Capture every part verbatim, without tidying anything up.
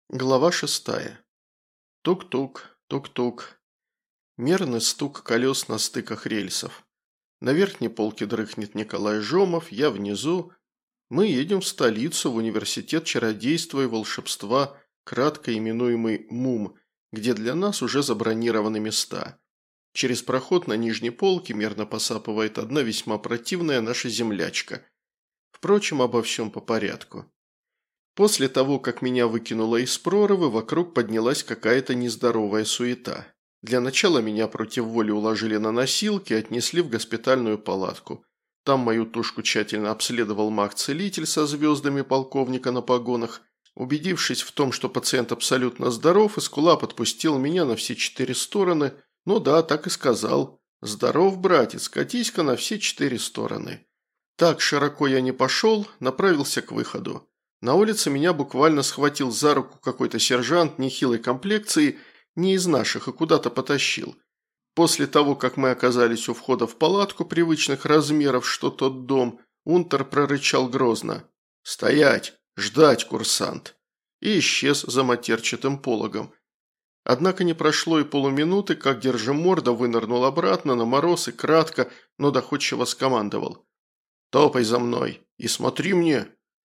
Глава шестая. Тук-тук, тук-тук. Мерный стук колес на стыках рельсов. На верхней полке дрыхнет Николай Жомов, я внизу. Мы едем в столицу, в университет чародейства и волшебства, кратко именуемый МУМ, где для нас уже забронированы места. Через проход на нижней полке мерно посапывает одна весьма противная наша землячка. Впрочем, обо всем по порядку. После того, как меня выкинуло из прорвы, вокруг поднялась какая-то нездоровая суета. Для начала меня против воли уложили на носилки и отнесли в госпитальную палатку. Там мою тушку тщательно обследовал маг-целитель со звездами полковника на погонах. Убедившись в том, что пациент абсолютно здоров, Эскулап отпустил меня на все четыре стороны. Ну да, так и сказал. «Здоров, братец, катись-ка на все четыре стороны». Так широко я не пошел, направился к выходу. На улице меня буквально схватил за руку какой-то сержант нехилой комплекции, не из наших, и куда-то потащил. После того, как мы оказались у входа в палатку привычных размеров, что тот дом, унтер прорычал грозно: «Стоять! Ждать, курсант!» и исчез за матерчатым пологом. Однако не прошло и полуминуты, как держиморда вынырнул обратно на мороз и кратко, но доходчиво скомандовал: «Топай за мной и смотри мне!»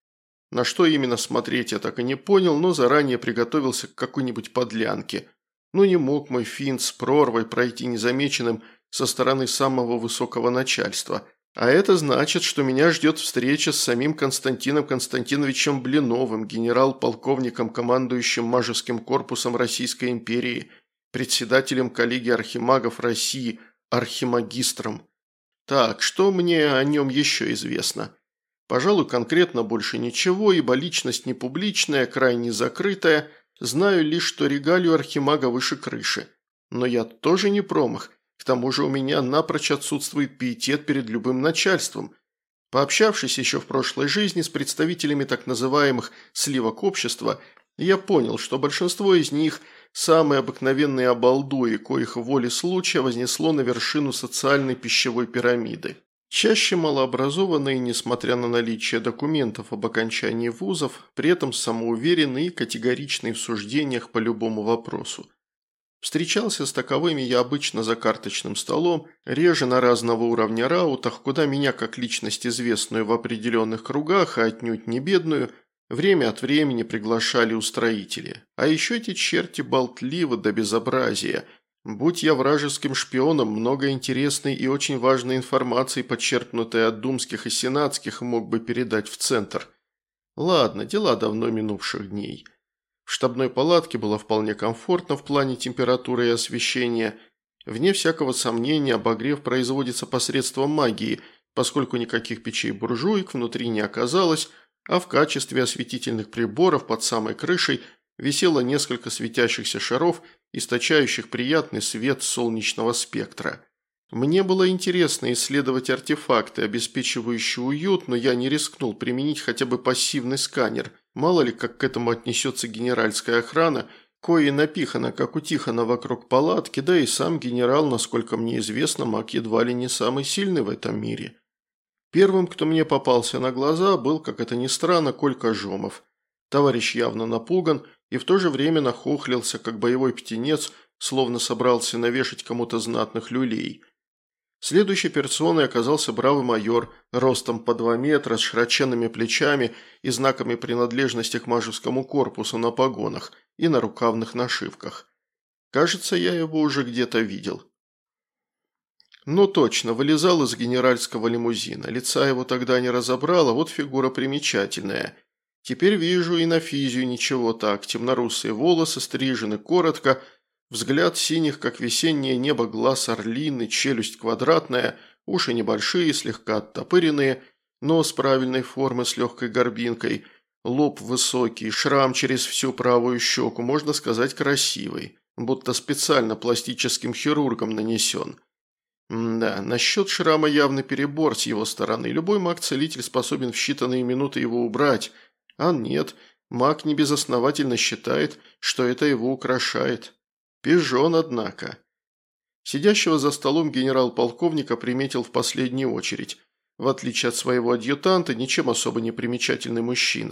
На что именно смотреть я так и не понял, но заранее приготовился к какой-нибудь подлянке. Ну не мог мой финт с прорвой пройти незамеченным со стороны самого высокого начальства. А это значит, что меня ждет встреча с самим Константином Константиновичем Блиновым, генерал-полковником, командующим Мажеским корпусом Российской империи, председателем коллегии архимагов России, архимагистром. Так, что мне о нем еще известно? Пожалуй, конкретно больше ничего, ибо личность не публичная, крайне закрытая. Знаю лишь, что регалию архимага выше крыши. Но я тоже не промах. К тому же у меня напрочь отсутствует пиетет перед любым начальством. Пообщавшись еще в прошлой жизни с представителями так называемых «сливок общества», я понял, что большинство из них – самые обыкновенные обалдуи, коих в воле случая вознесло на вершину социальной пищевой пирамиды. Чаще малообразованные, несмотря на наличие документов об окончании вузов, при этом самоуверенные и категоричные в суждениях по любому вопросу. Встречался с таковыми я обычно за карточным столом, реже на разного уровня раутах, куда меня, как личность известную в определенных кругах, а отнюдь не бедную, время от времени приглашали устроители. А еще эти черти болтливы до безобразия. Будь я вражеским шпионом, много интересной и очень важной информации, подчеркнутой от думских и сенатских, мог бы передать в центр. Ладно, дела давно минувших дней. В штабной палатке было вполне комфортно в плане температуры и освещения. Вне всякого сомнения, обогрев производится посредством магии, поскольку никаких печей-буржуек внутри не оказалось, а в качестве осветительных приборов под самой крышей висело несколько светящихся шаров, источающих приятный свет солнечного спектра. Мне было интересно исследовать артефакты, обеспечивающие уют, но я не рискнул применить хотя бы пассивный сканер. Мало ли, как к этому отнесется генеральская охрана, кое напихана, как у Тихона, вокруг палатки, да и сам генерал, насколько мне известно, маг едва ли не самый сильный в этом мире. Первым, кто мне попался на глаза, был, как это ни странно, Колька Жомов. Товарищ явно напуган и в то же время нахохлился, как боевой птенец, словно собрался навешать кому-то знатных люлей. Следующей персоной оказался бравый майор, ростом по два метра, с широченными плечами и знаками принадлежности к Мажескому корпусу на погонах и на рукавных нашивках. Кажется, я его уже где-то видел. Ну точно, вылезал из генеральского лимузина. Лица его тогда не разобрал, а вот фигура примечательная. Теперь вижу и на физию ничего так. Темнорусые волосы, стрижены коротко, взгляд синих, как весеннее небо, глаз орлиный, челюсть квадратная, уши небольшие, слегка оттопыренные, нос правильной формы с легкой горбинкой, лоб высокий, шрам через всю правую щеку, можно сказать, красивый, будто специально пластическим хирургом нанесен. Да, насчет шрама явный перебор с его стороны. Любой маг-целитель способен в считанные минуты его убрать. А нет, маг небезосновательно считает, что это его украшает. Пижон, однако. Сидящего за столом генерал-полковника приметил в последнюю очередь. В отличие от своего адъютанта, ничем особо не примечательный мужчина.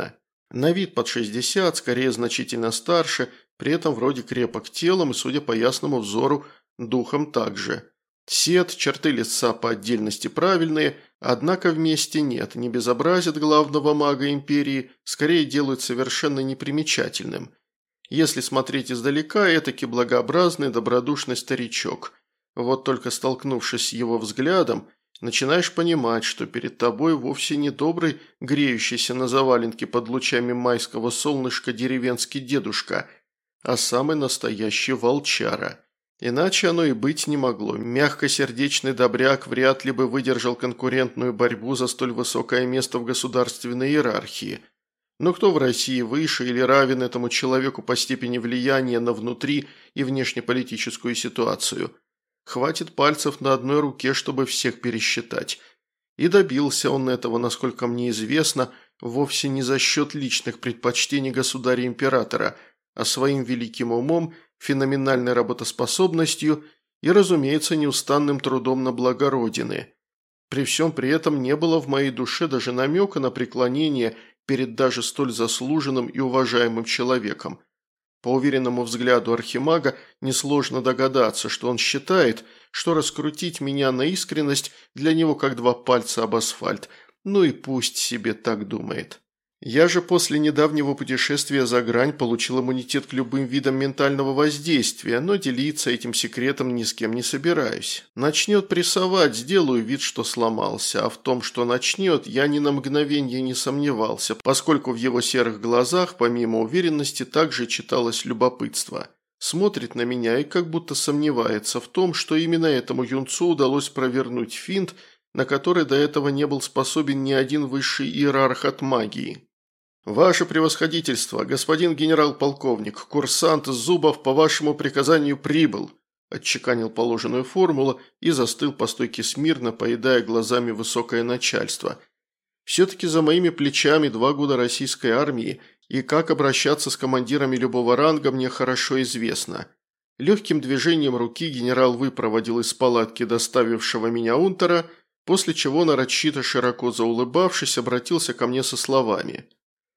На вид под шестьдесят, скорее значительно старше, при этом вроде крепок телом и, судя по ясному взору, духом также. Сет, черты лица по отдельности правильные, однако вместе нет, не безобразит главного мага империи, скорее делают совершенно непримечательным. Если смотреть издалека, этакий благообразный, добродушный старичок. Вот только столкнувшись с его взглядом, начинаешь понимать, что перед тобой вовсе не добрый, греющийся на заваленке под лучами майского солнышка деревенский дедушка, а самый настоящий волчара. Иначе оно и быть не могло. Мягкосердечный добряк вряд ли бы выдержал конкурентную борьбу за столь высокое место в государственной иерархии. Но кто в России выше или равен этому человеку по степени влияния на внутри- и внешнеполитическую ситуацию? Хватит пальцев на одной руке, чтобы всех пересчитать. И добился он этого, насколько мне известно, вовсе не за счет личных предпочтений государя-императора, а своим великим умом, феноменальной работоспособностью и, разумеется, неустанным трудом на благо Родины. При всем при этом не было в моей душе даже намека на преклонение перед даже столь заслуженным и уважаемым человеком. По уверенному взгляду архимага несложно догадаться, что он считает, что раскрутить меня на искренность для него как два пальца об асфальт, ну и пусть себе так думает. Я же после недавнего путешествия за грань получил иммунитет к любым видам ментального воздействия, но делиться этим секретом ни с кем не собираюсь. Начнет прессовать, сделаю вид, что сломался, а в том, что начнет, я ни на мгновение не сомневался, поскольку в его серых глазах, помимо уверенности, также читалось любопытство. Смотрит на меня и как будто сомневается в том, что именно этому юнцу удалось провернуть финт, на который до этого не был способен ни один высший иерарх от магии. «Ваше превосходительство, господин генерал-полковник, курсант Зубов по вашему приказанию прибыл», отчеканил положенную формулу и застыл по стойке смирно, поедая глазами высокое начальство. Все-таки за моими плечами два года российской армии, и как обращаться с командирами любого ранга мне хорошо известно. Легким движением руки генерал выпроводил из палатки доставившего меня унтера, после чего нарочито широко заулыбавшись обратился ко мне со словами: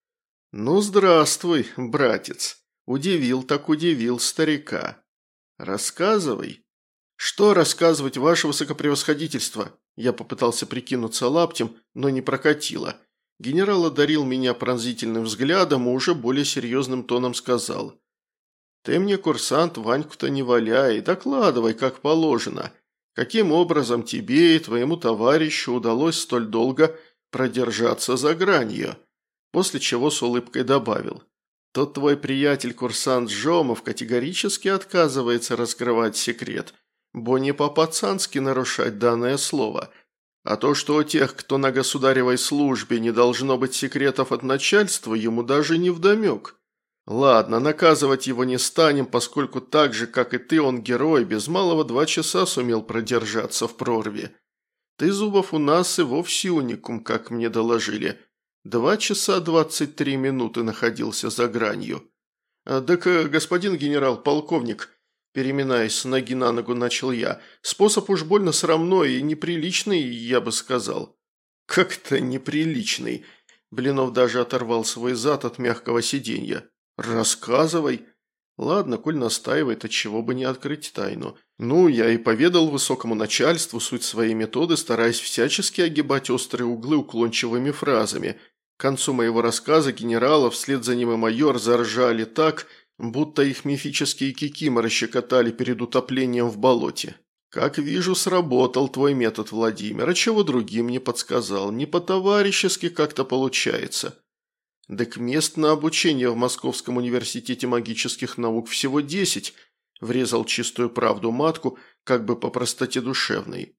«Ну, здравствуй, братец. Удивил так удивил старика. Рассказывай». «Что рассказывать, ваше высокопревосходительство?» Я попытался прикинуться лаптем, но не прокатило. Генерал одарил меня пронзительным взглядом и уже более серьезным тоном сказал: «Ты мне, курсант, Ваньку-то не валяй, докладывай, как положено. Каким образом тебе и твоему товарищу удалось столь долго продержаться за гранью?» После чего с улыбкой добавил: «Тот твой приятель-курсант Жомов категорически отказывается раскрывать секрет, бо не по-пацански нарушать данное слово. А то, что у тех, кто на государевой службе, не должно быть секретов от начальства, ему даже не вдомек. Ладно, наказывать его не станем, поскольку так же, как и ты, он герой, без малого два часа сумел продержаться в прорве. Ты, Зубов, у нас и вовсе уникум, как мне доложили». Два часа двадцать три минуты находился за гранью. А, «Так, господин генерал-полковник», переминаясь с ноги на ногу, начал я, «способ уж больно срамной и неприличный, я бы сказал». «Как-то неприличный». Блинов даже оторвал свой зад от мягкого сиденья. «Рассказывай». «Ладно, коль настаивает, отчего бы не открыть тайну. Ну, я и поведал высокому начальству суть своей методы, стараясь всячески огибать острые углы уклончивыми фразами. К концу моего рассказа генерала, вслед за ним и майор, заржали так, будто их мифические кикиморы щекотали перед утоплением в болоте. «Как вижу, сработал твой метод, Владимир, а чего другим не подсказал, не по-товарищески как-то получается». «Так мест на обучение в Московском университете магических наук всего десять», врезал чистую правду матку, как бы по простоте душевной.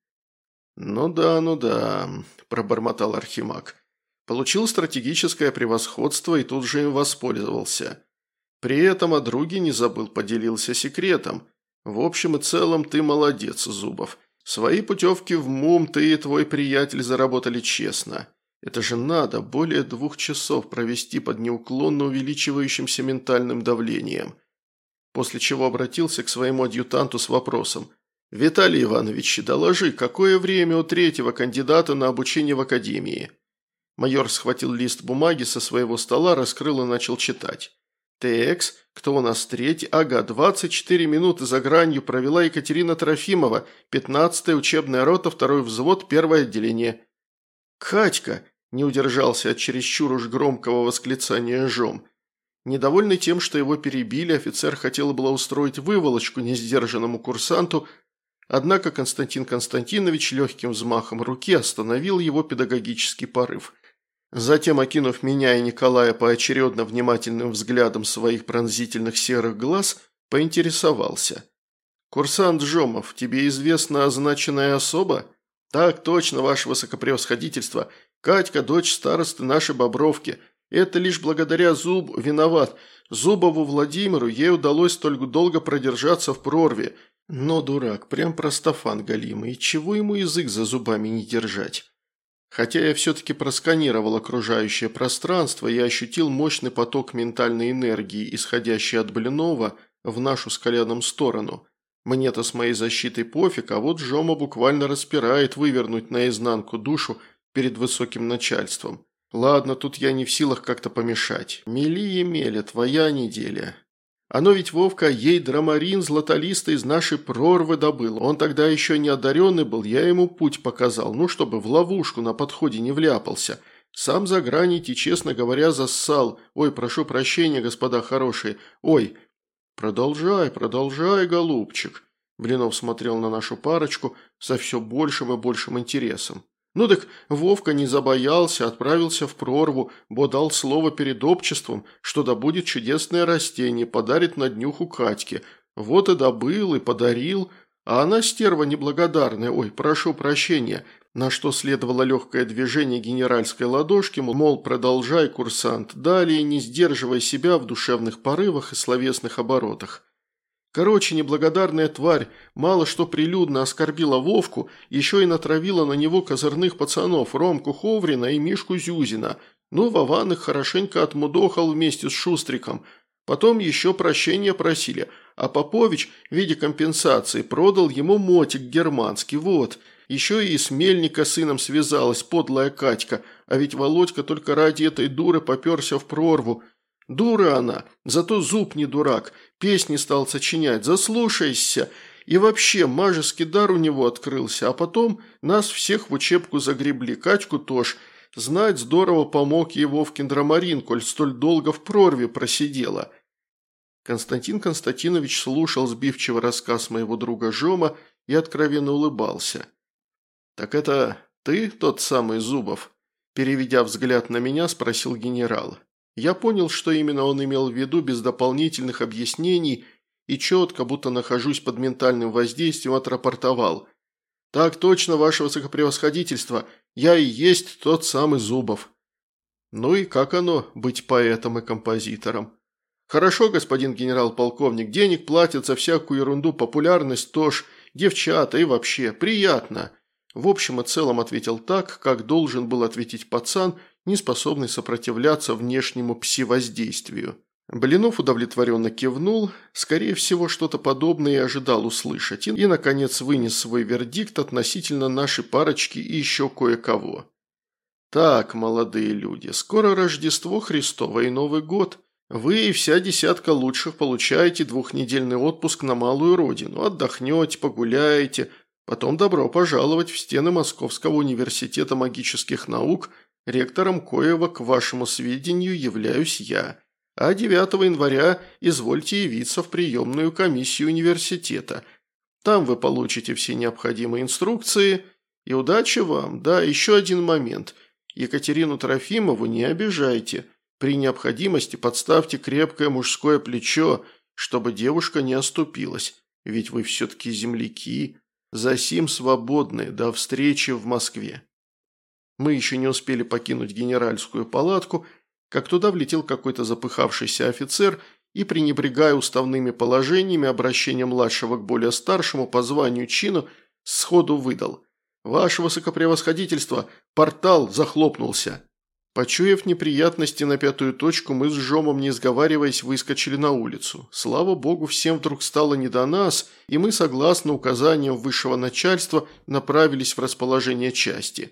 «Ну да, ну да», – пробормотал архимаг. «Получил стратегическое превосходство и тут же им воспользовался. При этом о друге не забыл, поделился секретом. В общем и целом ты молодец, Зубов. Свои путевки в МУМ ты и твой приятель заработали честно. Это же надо более двух часов провести под неуклонно увеличивающимся ментальным давлением». После чего обратился к своему адъютанту с вопросом: «Виталий Иванович, доложи, какое время у третьего кандидата на обучение в академии?» Майор схватил лист бумаги со своего стола, раскрыл и начал читать. «Текс, кто у нас третий? Ага, двадцать четыре минуты за гранью провела Екатерина Трофимова, пятнадцатая учебная рота, второй взвод, первое отделение». «Катька!» – не удержался от чересчур уж громкого восклицания Жом. Недовольный тем, что его перебили, офицер хотел было устроить выволочку несдержанному курсанту, однако Константин Константинович легким взмахом руки остановил его педагогический порыв. Затем, окинув меня и Николая поочередно внимательным взглядом своих пронзительных серых глаз, поинтересовался. «Курсант Жомов, тебе известна означенная особа?» «Так точно, ваше высокопревосходительство. Катька, дочь старосты нашей Бобровки. Это лишь благодаря Зуб виноват. Зубову Владимиру ей удалось столь долго продержаться в прорве. Но дурак, прям простофан галимый, и чего ему язык за зубами не держать?» Хотя я все-таки просканировал окружающее пространство и ощутил мощный поток ментальной энергии, исходящий от Блинова в нашу с Коляном сторону. Мне-то с моей защитой пофиг, а вот Жома буквально распирает вывернуть наизнанку душу перед высоким начальством. Ладно, тут я не в силах как-то помешать. Мели Емеля, твоя неделя. Оно ведь, Вовка, ей драмарин златолиста из нашей прорвы добыл. Он тогда еще не одаренный был, я ему путь показал, ну, чтобы в ловушку на подходе не вляпался. Сам за гранить и, честно говоря, зассал. Ой, прошу прощения, господа хорошие. Ой, продолжай, продолжай, голубчик. Блинов смотрел на нашу парочку со все большим и большим интересом. Ну так Вовка не забоялся, отправился в прорву, бо дал слово перед обществом, что добудет чудесное растение, подарит на днюху Катьке. Вот и добыл, и подарил, а она стерва неблагодарная, ой, прошу прощения, на что следовало легкое движение генеральской ладошки, мол, продолжай, курсант, далее не сдерживай себя в душевных порывах и словесных оборотах. Короче, неблагодарная тварь мало что прилюдно оскорбила Вовку, еще и натравила на него козырных пацанов Ромку Ховрина и Мишку Зюзина. Ну, Вован их хорошенько отмудохал вместе с Шустриком. Потом еще прощения просили, а Попович в виде компенсации продал ему мотик германский, вот. Еще и с Мельника сыном связалась подлая Катька, а ведь Володька только ради этой дуры поперся в прорву. Дура она, зато Зуб не дурак, песни стал сочинять, заслушайся. И вообще, мажеский дар у него открылся, а потом нас всех в учебку загребли, Катьку тоже. Знать, здорово помог ей Вовкин драмарин, коль столь долго в прорве просидела. Константин Константинович слушал сбивчивый рассказ моего друга Жома и откровенно улыбался. «Так это ты тот самый Зубов?» Переведя взгляд на меня, спросил генерал. Я понял, что именно он имел в виду без дополнительных объяснений и четко, будто нахожусь под ментальным воздействием, отрапортовал. «Так точно, ваше высокопревосходительство, я и есть тот самый Зубов». «Ну и как оно, быть поэтом и композитором?» «Хорошо, господин генерал-полковник, денег платят за всякую ерунду, популярность тоже, девчата и вообще, приятно». В общем и целом ответил так, как должен был ответить пацан, не способный сопротивляться внешнему пси-воздействию. Блинов удовлетворенно кивнул, скорее всего, что-то подобное и ожидал услышать, и, наконец, вынес свой вердикт относительно нашей парочки и еще кое-кого. «Так, молодые люди, скоро Рождество Христово и Новый год. Вы и вся десятка лучших получаете двухнедельный отпуск на малую родину, отдохнете, погуляете, потом добро пожаловать в стены Московского университета магических наук, ректором коего, к вашему сведению, являюсь я. А девятого января извольте явиться в приемную комиссию университета. Там вы получите все необходимые инструкции. И удачи вам. Да, еще один момент. Екатерину Трофимову не обижайте. При необходимости подставьте крепкое мужское плечо, чтобы девушка не оступилась. Ведь вы все-таки земляки. Засим свободны. До встречи в Москве». Мы еще не успели покинуть генеральскую палатку, как туда влетел какой-то запыхавшийся офицер и, пренебрегая уставными положениями, обращения младшего к более старшему по званию чину, сходу выдал: «Ваше высокопревосходительство, портал захлопнулся». Почуяв неприятности на пятую точку, мы с Жомом, не сговариваясь, выскочили на улицу. Слава богу, всем вдруг стало не до нас, и мы, согласно указаниям высшего начальства, направились в расположение части.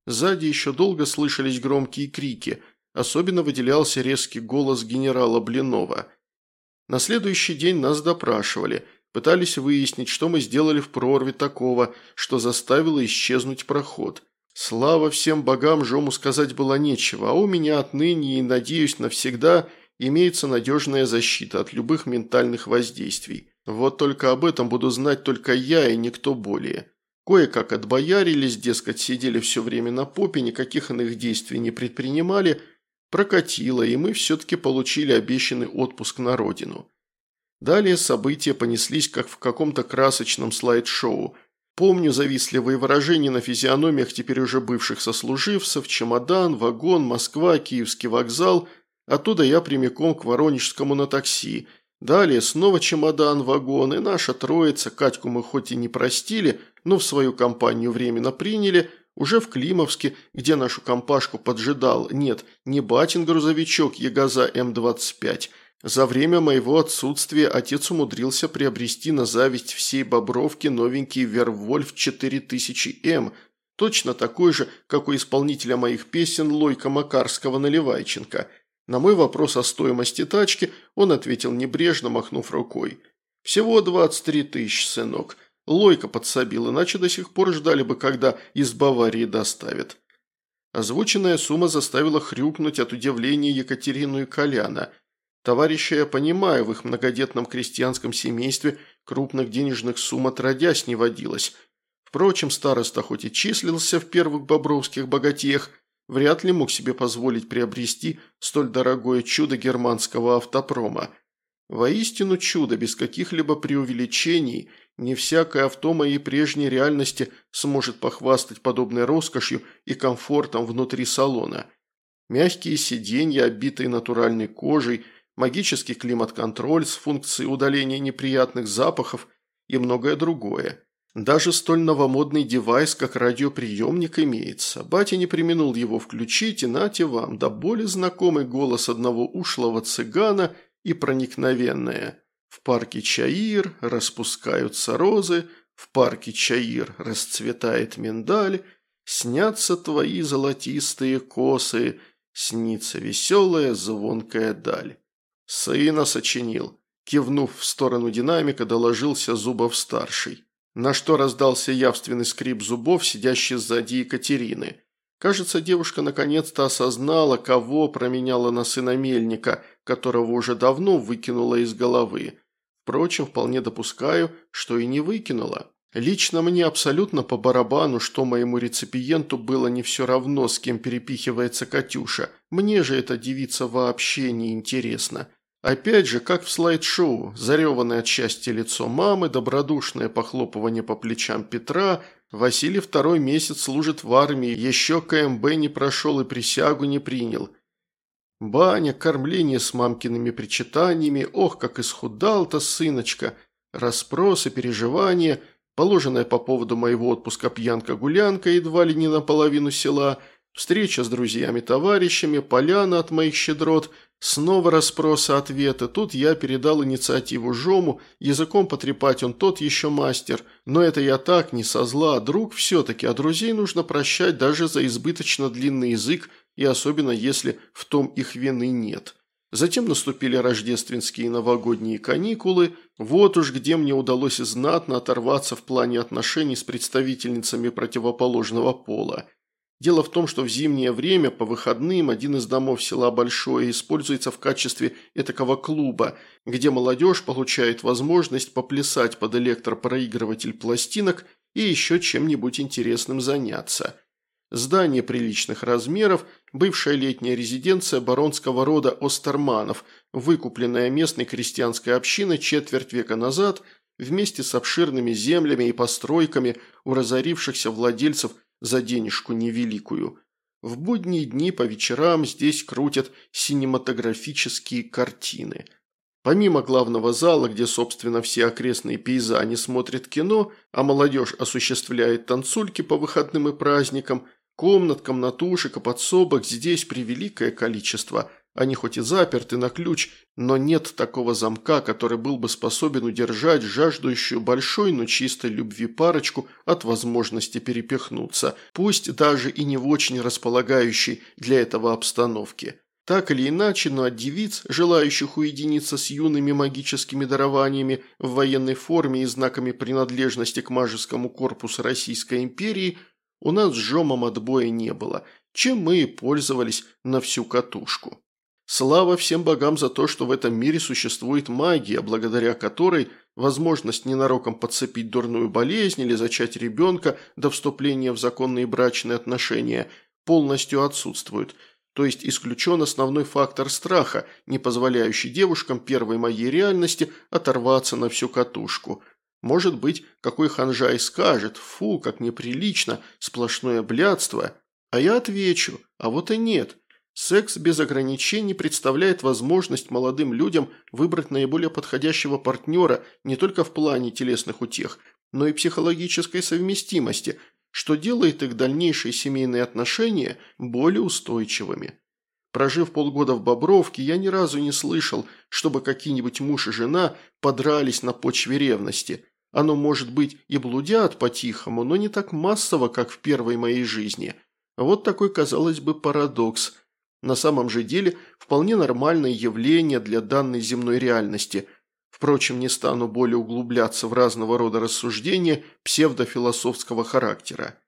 Сзади еще долго слышались громкие крики, особенно выделялся резкий голос генерала Блинова. На следующий день нас допрашивали, пытались выяснить, что мы сделали в прорве такого, что заставило исчезнуть проход. Слава всем богам, Жому сказать было нечего, а у меня отныне и, надеюсь, навсегда имеется надежная защита от любых ментальных воздействий. Вот только об этом буду знать только я и никто более. Кое-как отбоярились, дескать, сидели все время на попе, никаких иных действий не предпринимали, прокатило, и мы все-таки получили обещанный отпуск на родину. Далее события понеслись, как в каком-то красочном слайд-шоу. Помню завистливые выражения на физиономиях теперь уже бывших сослуживцев, чемодан, вагон, Москва, Киевский вокзал, оттуда я прямиком к Воронежскому на такси. Далее снова чемодан, вагон, и наша троица, Катьку мы хоть и не простили, но в свою компанию временно приняли, уже в Климовске, где нашу компашку поджидал, нет, не батин грузовичок Ягоза эм двадцать пять. За время моего отсутствия отец умудрился приобрести на зависть всей Бобровки новенький Вервольф четыре тысячи эм, точно такой же, как у исполнителя моих песен Лойка Макарского-Наливайченко. На мой вопрос о стоимости тачки он ответил небрежно, махнув рукой. «Всего двадцать три тысячи, сынок. Лойка подсобил, иначе до сих пор ждали бы, когда из Баварии доставят». Озвученная сумма заставила хрюкнуть от удивления Екатерину и Коляна. Товарища я понимаю, в их многодетном крестьянском семействе крупных денежных сумм отродясь не водилось. Впрочем, староста хоть и числился в первых бобровских богатеях, вряд ли мог себе позволить приобрести столь дорогое чудо германского автопрома. Воистину чудо, без каких-либо преувеличений, не всякое авто моей прежней реальности сможет похвастать подобной роскошью и комфортом внутри салона. Мягкие сиденья, обитые натуральной кожей, магический климат-контроль с функцией удаления неприятных запахов и многое другое. Даже столь новомодный девайс, как радиоприемник, имеется. Батя не преминул его включить, и нате вам, да более знакомый голос одного ушлого цыгана и проникновенное. В парке Чаир распускаются розы, в парке Чаир расцветает миндаль, снятся твои золотистые косы, снится веселая звонкая даль. Сына сочинил. Кивнув в сторону динамика, доложился Зубов-старший. На что раздался явственный скрип зубов, сидящий сзади Екатерины. Кажется, девушка наконец-то осознала, кого променяла на сына мельника, которого уже давно выкинула из головы. Впрочем, вполне допускаю, что и не выкинула. Лично мне абсолютно по барабану, что моему реципиенту было не все равно, с кем перепихивается Катюша. Мне же эта девица вообще не интересна. Опять же, как в слайд-шоу, зареванное от счастья лицо мамы, добродушное похлопывание по плечам Петра. Василий второй месяц служит в армии, еще ка эм бэ не прошел и присягу не принял. Баня, кормление с мамкиными причитаниями, ох, как исхудал-то сыночка, расспросы, переживания, положенная по поводу моего отпуска пьянка-гулянка едва ли не наполовину села, встреча с друзьями-товарищами, поляна от моих щедрот, снова расспросы-ответы. Тут я передал инициативу Жому, языком потрепать он тот еще мастер, но это я так, не со зла, друг все-таки, а друзей нужно прощать даже за избыточно длинный язык, и особенно если в том их вины нет. Затем наступили рождественские и новогодние каникулы, вот уж где мне удалось знатно оторваться в плане отношений с представительницами противоположного пола. Дело в том, что в зимнее время по выходным один из домов села Большое используется в качестве этакого клуба, где молодежь получает возможность поплясать под электропроигрыватель пластинок и еще чем-нибудь интересным заняться. Здание приличных размеров, бывшая летняя резиденция баронского рода Остерманов, выкупленная местной крестьянской общиной четверть века назад вместе с обширными землями и постройками у разорившихся владельцев за денежку невеликую. В будние дни по вечерам здесь крутят синематографические картины. Помимо главного зала, где, собственно, все окрестные пейзани смотрят кино, а молодежь осуществляет танцульки по выходным и праздникам, комнат, комнатушек и подсобок здесь превеликое количество, Они хоть и заперты на ключ, но нет такого замка, который был бы способен удержать жаждущую большой, но чистой любви парочку от возможности перепихнуться, пусть даже и не в очень располагающей для этого обстановке. Так или иначе, но от девиц, желающих уединиться с юными магическими дарованиями в военной форме и знаками принадлежности к мажескому корпусу Российской империи, у нас с Жомом отбоя не было, чем мы и пользовались на всю катушку. Слава всем богам за то, что в этом мире существует магия, благодаря которой возможность ненароком подцепить дурную болезнь или зачать ребенка до вступления в законные брачные отношения полностью отсутствует. То есть исключен основной фактор страха, не позволяющий девушкам первой моей реальности оторваться на всю катушку. Может быть, какой ханжа и скажет: «Фу, как неприлично, сплошное блядство». А я отвечу: а вот и нет. Секс без ограничений представляет возможность молодым людям выбрать наиболее подходящего партнера не только в плане телесных утех, но и психологической совместимости, что делает их дальнейшие семейные отношения более устойчивыми. Прожив полгода в Бобровке, я ни разу не слышал, чтобы какие-нибудь муж и жена подрались на почве ревности. Оно, может быть, и блудят по-тихому, но не так массово, как в первой моей жизни. Вот такой, казалось бы, парадокс. На самом же деле, вполне нормальное явление для данной земной реальности. Впрочем, не стану более углубляться в разного рода рассуждения псевдофилософского характера.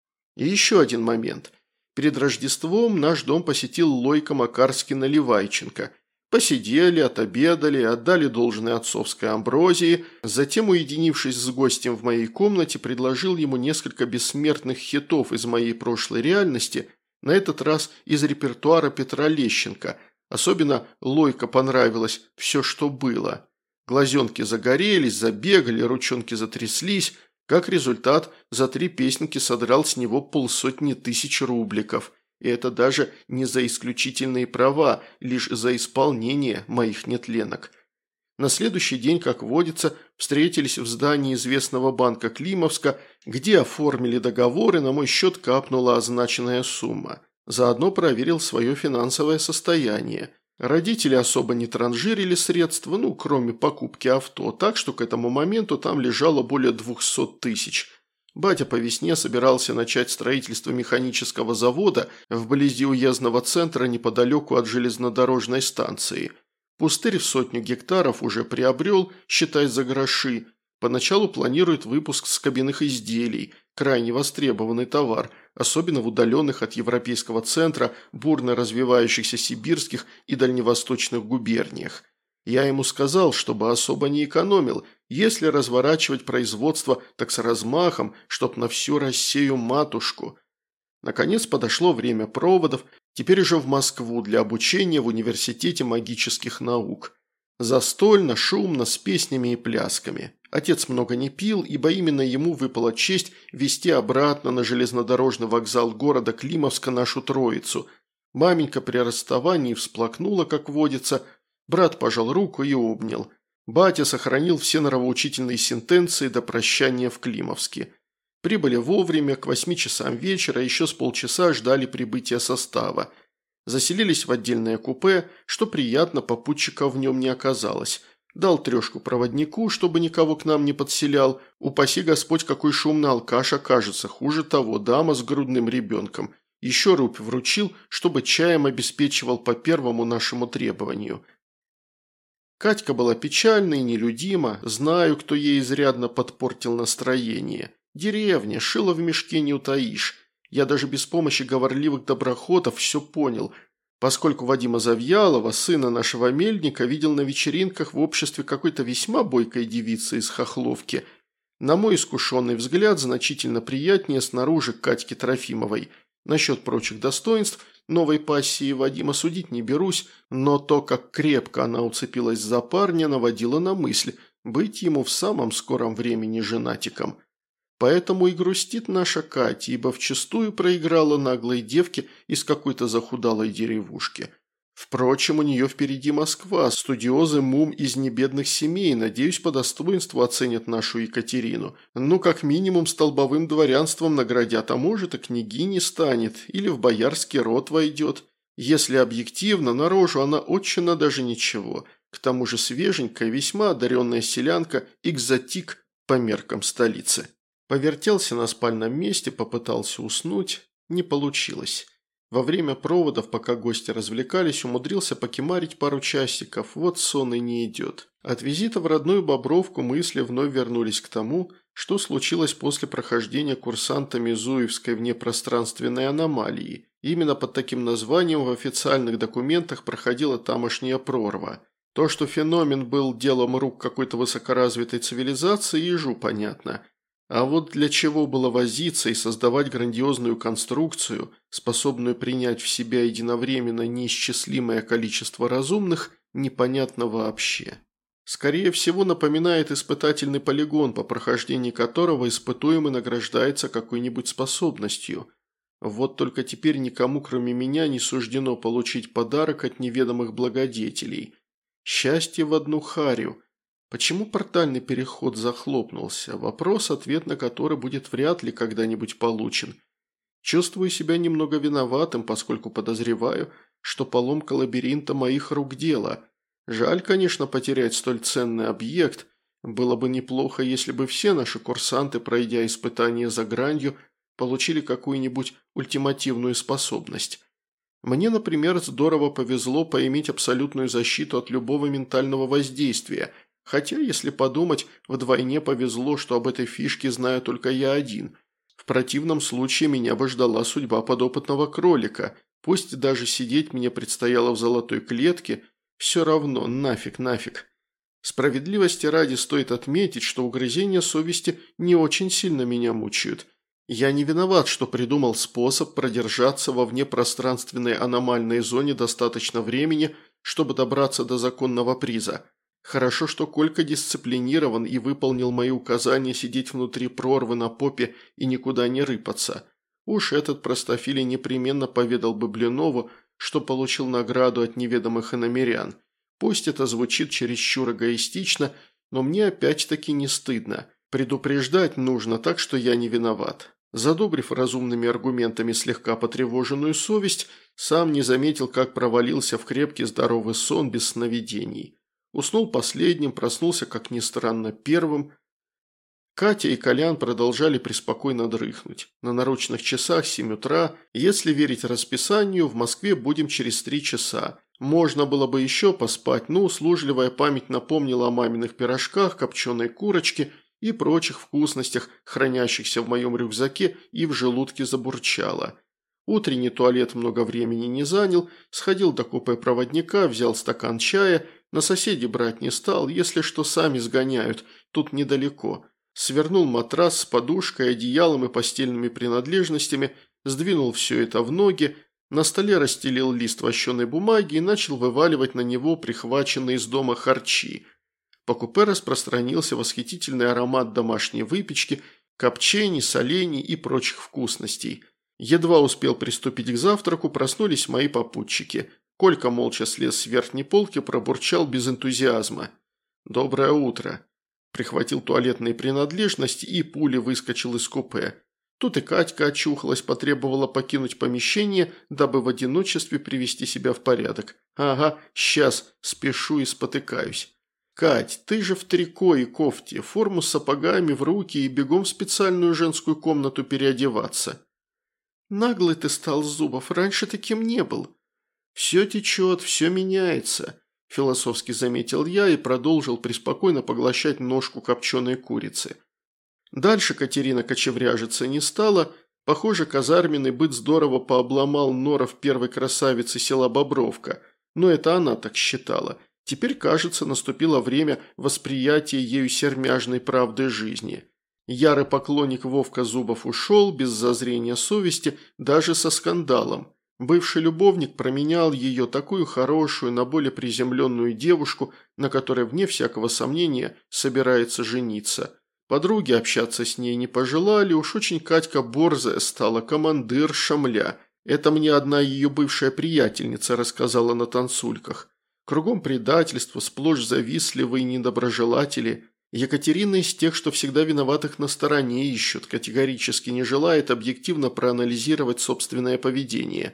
И еще один момент. Перед Рождеством наш дом посетил Лойко Макарский-Наливайченко. Посидели, отобедали, отдали должное отцовской амброзии, затем, уединившись с гостем в моей комнате, предложил ему несколько бессмертных хитов из моей прошлой реальности, на этот раз из репертуара Петра Лещенко. Особенно Лойко понравилось «Все, что было». Глазенки загорелись, забегали, ручонки затряслись. Как результат, за три песенки содрал с него полсотни тысяч рубликов. И это даже не за исключительные права, лишь за исполнение моих нетленок. На следующий день, как водится, встретились в здании известного банка Климовска, где оформили договор, и на мой счет капнула означенная сумма. Заодно проверил свое финансовое состояние. Родители особо не транжирили средства, ну, кроме покупки авто, так что к этому моменту там лежало более двухсот тысяч. Батя по весне собирался начать строительство механического завода вблизи уездного центра неподалеку от железнодорожной станции. Пустырь в сотню гектаров уже приобрел, считай, за гроши. Поначалу планирует выпуск скобяных изделий, крайне востребованный товар, особенно в удаленных от европейского центра, бурно развивающихся сибирских и дальневосточных губерниях. Я ему сказал, чтобы особо не экономил, если разворачивать производство, так с размахом, чтоб на всю Россию матушку. Наконец подошло время проводов, теперь уже в Москву для обучения в Университете магических наук. Застольно, шумно, с песнями и плясками. Отец много не пил, ибо именно ему выпала честь везти обратно на железнодорожный вокзал города Климовска нашу троицу. Маменька при расставании всплакнула, как водится. Брат пожал руку и обнял. Батя сохранил все нравоучительные сентенции до прощания в Климовске. Прибыли вовремя, к восьми часам вечера, еще с полчаса ждали прибытия состава. Заселились в отдельное купе, что приятно, попутчиков в нем не оказалось. Дал трешку проводнику, чтобы никого к нам не подселял. Упаси Господь, какой шумный алкаш окажется, хуже того, дама с грудным ребенком. Еще рубь вручил, чтобы чаем обеспечивал по первому нашему требованию. Катька была печальна и нелюдима, знаю, кто ей изрядно подпортил настроение. Деревня, шило в мешке не утаишь. Я даже без помощи говорливых доброхотов все понял, поскольку Вадима Завьялова, сына нашего мельника, видел на вечеринках в обществе какой-то весьма бойкой девицы из Хохловки. На мой искушенный взгляд, значительно приятнее снаружи Катьки Трофимовой. Насчет прочих достоинств новой пассии Вадима судить не берусь, но то, как крепко она уцепилась за парня, наводило на мысль быть ему в самом скором времени женатиком. Поэтому и грустит наша Катя, ибо вчистую проиграла наглой девке из какой-то захудалой деревушки. Впрочем, у нее впереди Москва, студиозы мум из небедных семей, надеюсь, по достоинству оценят нашу Екатерину. Ну, как минимум, столбовым дворянством наградят, а может, и княгиней станет, или в боярский род войдет. Если объективно, на рожу она отчина даже ничего. К тому же свеженькая, весьма одаренная селянка, экзотик по меркам столицы. Повертелся на спальном месте, попытался уснуть. Не получилось. Во время проводов, пока гости развлекались, умудрился покемарить пару часиков. Вот сон и не идет. От визита в родную Бобровку мысли вновь вернулись к тому, что случилось после прохождения курсантами Зуевской внепространственной аномалии. Именно под таким названием в официальных документах проходила тамошняя прорва. То, что феномен был делом рук какой-то высокоразвитой цивилизации, ежу понятно. А вот для чего было возиться и создавать грандиозную конструкцию, способную принять в себя единовременно неисчислимое количество разумных, непонятно вообще. Скорее всего, напоминает испытательный полигон, по прохождении которого испытуемый награждается какой-нибудь способностью. Вот только теперь никому, кроме меня, не суждено получить подарок от неведомых благодетелей. Счастье в одну харю. Почему портальный переход захлопнулся? Вопрос, ответ на который будет вряд ли когда-нибудь получен. Чувствую себя немного виноватым, поскольку подозреваю, что поломка лабиринта моих рук дело. Жаль, конечно, потерять столь ценный объект. Было бы неплохо, если бы все наши курсанты, пройдя испытания за гранью, получили какую-нибудь ультимативную способность. Мне, например, здорово повезло поиметь абсолютную защиту от любого ментального воздействия, хотя, если подумать, вдвойне повезло, что об этой фишке знаю только я один. В противном случае меня бы ждала судьба подопытного кролика. Пусть даже сидеть мне предстояло в золотой клетке, все равно нафиг, нафиг. Справедливости ради стоит отметить, что угрызения совести не очень сильно меня мучают. Я не виноват, что придумал способ продержаться во внепространственной аномальной зоне достаточно времени, чтобы добраться до законного приза. Хорошо, что Колька дисциплинирован и выполнил мои указания сидеть внутри прорвы на попе и никуда не рыпаться. Уж этот простофилий непременно поведал бы Блинову, что получил награду от неведомых иномерян. Пусть это звучит чересчур эгоистично, но мне опять-таки не стыдно. Предупреждать нужно, так что я не виноват. Задобрив разумными аргументами слегка потревоженную совесть, сам не заметил, как провалился в крепкий здоровый сон без сновидений. Уснул последним, проснулся, как ни странно, первым. Катя и Колян продолжали преспокойно дрыхнуть. На наручных часах семь утра, если верить расписанию, в Москве будем через три часа. Можно было бы еще поспать, но услужливая память напомнила о маминых пирожках, копченой курочке и прочих вкусностях, хранящихся в моем рюкзаке, и в желудке забурчала. Утренний туалет много времени не занял, сходил до купе проводника, взял стакан чая, на соседей брать не стал, если что, сами сгоняют, тут недалеко. Свернул матрас с подушкой, одеялом и постельными принадлежностями, сдвинул все это в ноги, на столе расстелил лист вощеной бумаги и начал вываливать на него прихваченные из дома харчи. По купе распространился восхитительный аромат домашней выпечки, копчений, солений и прочих вкусностей. Едва успел приступить к завтраку, проснулись мои попутчики. Колька молча слез с верхней полки, пробурчал без энтузиазма. «Доброе утро». Прихватил туалетные принадлежности и пулей выскочил из купе. Тут и Катька очухалась, потребовала покинуть помещение, дабы в одиночестве привести себя в порядок. «Ага, сейчас, спешу и спотыкаюсь». «Кать, ты же в трико и кофте, форму с сапогами в руки и бегом в специальную женскую комнату переодеваться». «Наглый ты стал, Зубов, раньше таким не был». «Все течет, все меняется», – философски заметил я и продолжил преспокойно поглощать ножку копченой курицы. Дальше Катерина кочевряжиться не стала. Похоже, казарменный быт здорово пообломал норов первой красавицы села Бобровка. Но это она так считала. Теперь, кажется, наступило время восприятия ею сермяжной правды жизни. Ярый поклонник Вовка Зубов ушел, без зазрения совести, даже со скандалом. Бывший любовник променял ее, такую хорошую, на более приземленную девушку, на которой, вне всякого сомнения, собирается жениться. Подруги общаться с ней не пожелали, уж очень Катька борзая стала, командир шамля. Это мне одна ее бывшая приятельница рассказала на танцульках. Кругом предательство, сплошь завистливые недоброжелатели. Екатерина из тех, что всегда виноватых на стороне ищут, категорически не желает объективно проанализировать собственное поведение.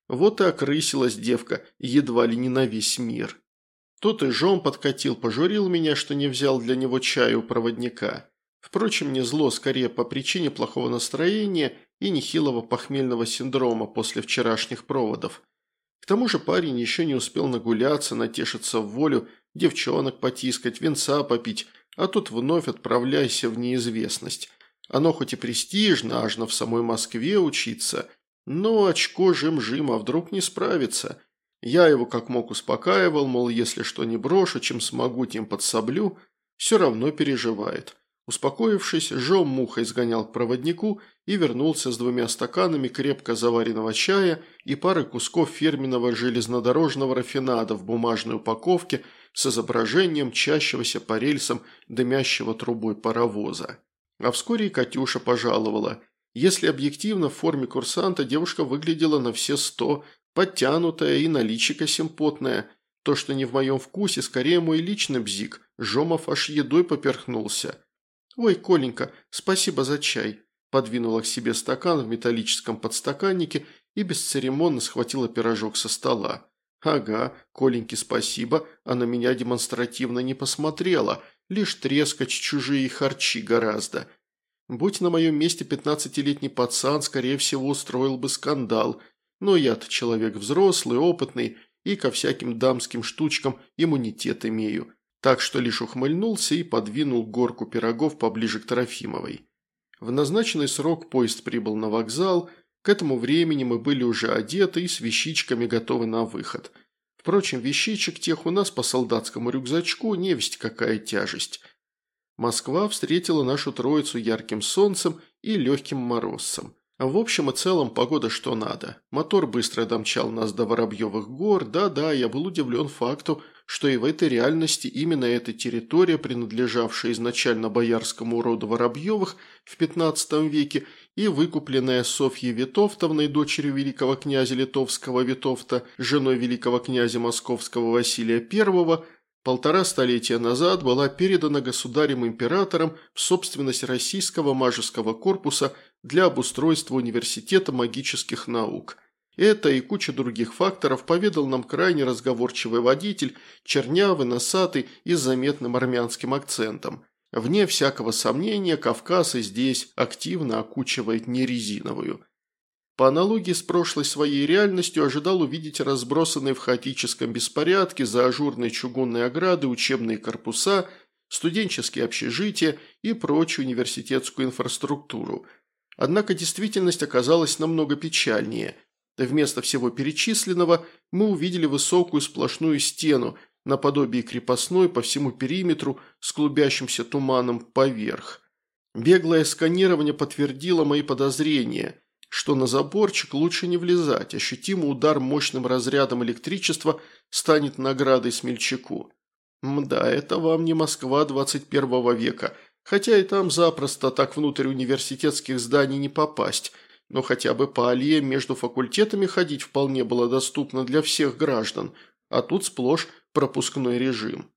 Вот и окрысилась девка, едва ли не на весь мир. Тут и Жом подкатил, пожурил меня, что не взял для него чая у проводника. Впрочем, не зло, скорее по причине плохого настроения и нехилого похмельного синдрома после вчерашних проводов. К тому же парень еще не успел нагуляться, натешиться в волю, девчонок потискать, винца попить, а тут вновь отправляйся в неизвестность. Оно хоть и престижно, аж на в самой Москве учиться, но очко жим-жим, а вдруг не справится. Я его как мог успокаивал, мол, если что не брошу, чем смогу, тем подсоблю, все равно переживает. Успокоившись, Жом мухой сгонял к проводнику и вернулся с двумя стаканами крепко заваренного чая и парой кусков фирменного железнодорожного рафинада в бумажной упаковке с изображением мчащегося по рельсам дымящего трубой паровоза. А вскоре и Катюша пожаловала. Если объективно, в форме курсанта девушка выглядела на все сто, подтянутая и наличико симпотная. То, что не в моем вкусе, скорее мой личный бзик. Жомов аж едой поперхнулся. «Ой, Коленька, спасибо за чай», – подвинула к себе стакан в металлическом подстаканнике и бесцеремонно схватила пирожок со стола. «Ага, Коленьке спасибо, а на меня демонстративно не посмотрела, лишь трескать чужие харчи гораздо. Будь на моем месте пятнадцатилетний пацан, скорее всего, устроил бы скандал, но я-то человек взрослый, опытный и ко всяким дамским штучкам иммунитет имею». Так что лишь ухмыльнулся и подвинул горку пирогов поближе к Трофимовой. В назначенный срок поезд прибыл на вокзал, к этому времени мы были уже одеты и с вещичками готовы на выход. Впрочем, вещичек тех у нас по солдатскому рюкзачку невесть какая тяжесть. Москва встретила нашу троицу ярким солнцем и легким морозцем. В общем и целом погода что надо. Мотор быстро домчал нас до Воробьевых гор, да-да, я был удивлен факту, что и в этой реальности именно эта территория, принадлежавшая изначально боярскому роду Воробьевых в пятнадцатом веке и выкупленная Софьей Витовтовной, дочерью великого князя Литовского Витовта, женой великого князя Московского Василия Первого, полтора столетия назад была передана государем-императором в собственность Российского мажеского корпуса для обустройства университета магических наук. Это и куча других факторов поведал нам крайне разговорчивый водитель, чернявый, носатый и с заметным армянским акцентом. Вне всякого сомнения, Кавказ и здесь активно окучивает нерезиновую. По аналогии с прошлой своей реальностью ожидал увидеть разбросанные в хаотическом беспорядке за ажурной чугунной оградой учебные корпуса, студенческие общежития и прочую университетскую инфраструктуру. Однако действительность оказалась намного печальнее. Вместо всего перечисленного мы увидели высокую сплошную стену, наподобие крепостной по всему периметру с клубящимся туманом поверх. Беглое сканирование подтвердило мои подозрения, что на заборчик лучше не влезать, ощутимый удар мощным разрядом электричества станет наградой смельчаку. Мда, это вам не Москва двадцать первого века, хотя и там запросто так внутрь университетских зданий не попасть, но хотя бы по аллеям между факультетами ходить вполне было доступно для всех граждан, а тут сплошь пропускной режим.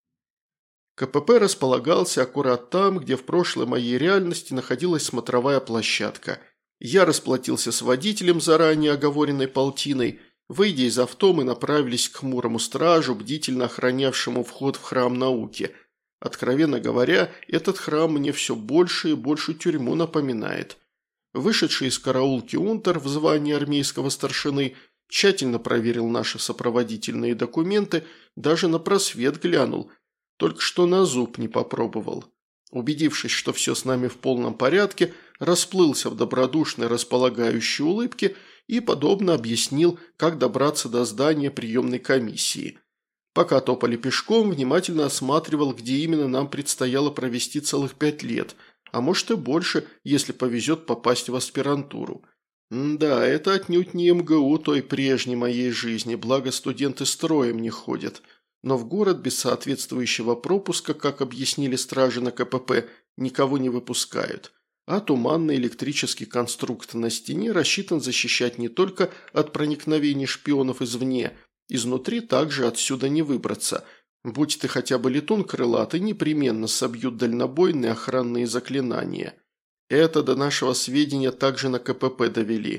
КПП располагался аккурат там, где в прошлой моей реальности находилась смотровая площадка. Я расплатился с водителем заранее оговоренной полтиной. Выйдя из авто, мы направились к хмурому стражу, бдительно охранявшему вход в храм науки. Откровенно говоря, этот храм мне все больше и больше тюрьму напоминает. Вышедший из караулки унтер в звании армейского старшины тщательно проверил наши сопроводительные документы, даже на просвет глянул, только что на зуб не попробовал. Убедившись, что все с нами в полном порядке, расплылся в добродушной располагающей улыбке и подробно объяснил, как добраться до здания приемной комиссии. Пока топали пешком, внимательно осматривал, где именно нам предстояло провести целых пять лет – а может и больше, если повезет попасть в аспирантуру. Да, это отнюдь не МГУ той прежней моей жизни, благо студенты строем не ходят. Но в город без соответствующего пропуска, как объяснили стражи на КПП, никого не выпускают. А туманный электрический конструкт на стене рассчитан защищать не только от проникновений шпионов извне, изнутри также отсюда не выбраться – Будь ты хотя бы летун крылатый, непременно собьют дальнобойные охранные заклинания. Это до нашего сведения также на КПП довели.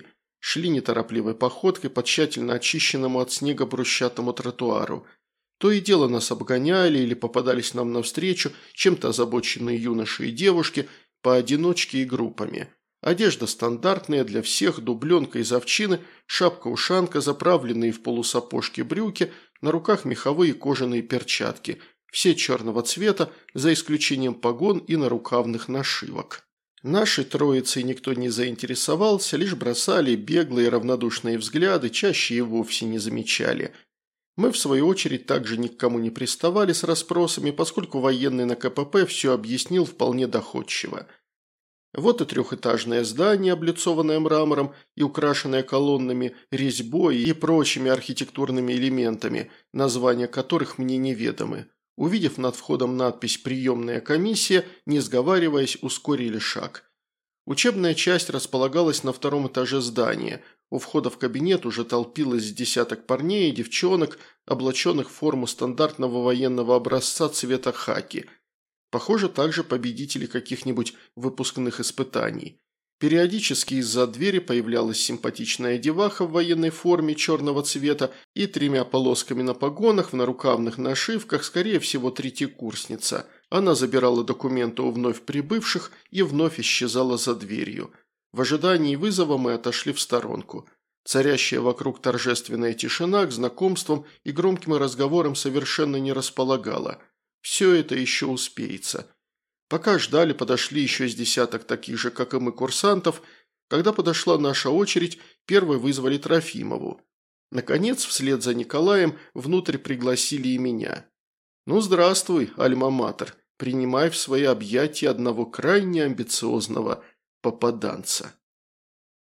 шли неторопливой походкой по тщательно очищенному от снега брусчатому тротуару. То и дело нас обгоняли или попадались нам навстречу чем-то озабоченные юноши и девушки, поодиночке и группами. Одежда стандартная для всех, дубленка из овчины, шапка-ушанка, заправленные в полусапожки брюки, на руках меховые кожаные перчатки, все черного цвета, за исключением погон и нарукавных нашивок. Нашей троицей никто не заинтересовался, лишь бросали беглые равнодушные взгляды, чаще и вовсе не замечали. Мы, в свою очередь, также ни к кому не приставали с расспросами, поскольку военный на ка пэ пэ все объяснил вполне доходчиво. Вот и трехэтажное здание, облицованное мрамором и украшенное колоннами, резьбой и прочими архитектурными элементами, названия которых мне неведомы. Увидев над входом надпись «Приемная комиссия», не сговариваясь, ускорили шаг. Учебная часть располагалась на втором этаже здания. У входа в кабинет уже толпилось десяток парней и девчонок, облаченных в форму стандартного военного образца цвета хаки. Похоже, также победители каких-нибудь выпускных испытаний. Периодически из-за двери появлялась симпатичная деваха в военной форме черного цвета и тремя полосками на погонах, в нарукавных нашивках, скорее всего, третьекурсница. Она забирала документы у вновь прибывших и вновь исчезала за дверью. В ожидании вызова мы отошли в сторонку. Царящая вокруг торжественная тишина к знакомствам и громким разговорам совершенно не располагала. Все это еще успеется. Пока ждали, подошли еще с десяток таких же, как и мы, курсантов. Когда подошла наша очередь, первой вызвали Трофимову. Наконец, вслед за Николаем, внутрь пригласили и меня. «Ну, здравствуй, альма-матер, принимай в свои объятия одного крайне амбициозного попаданца».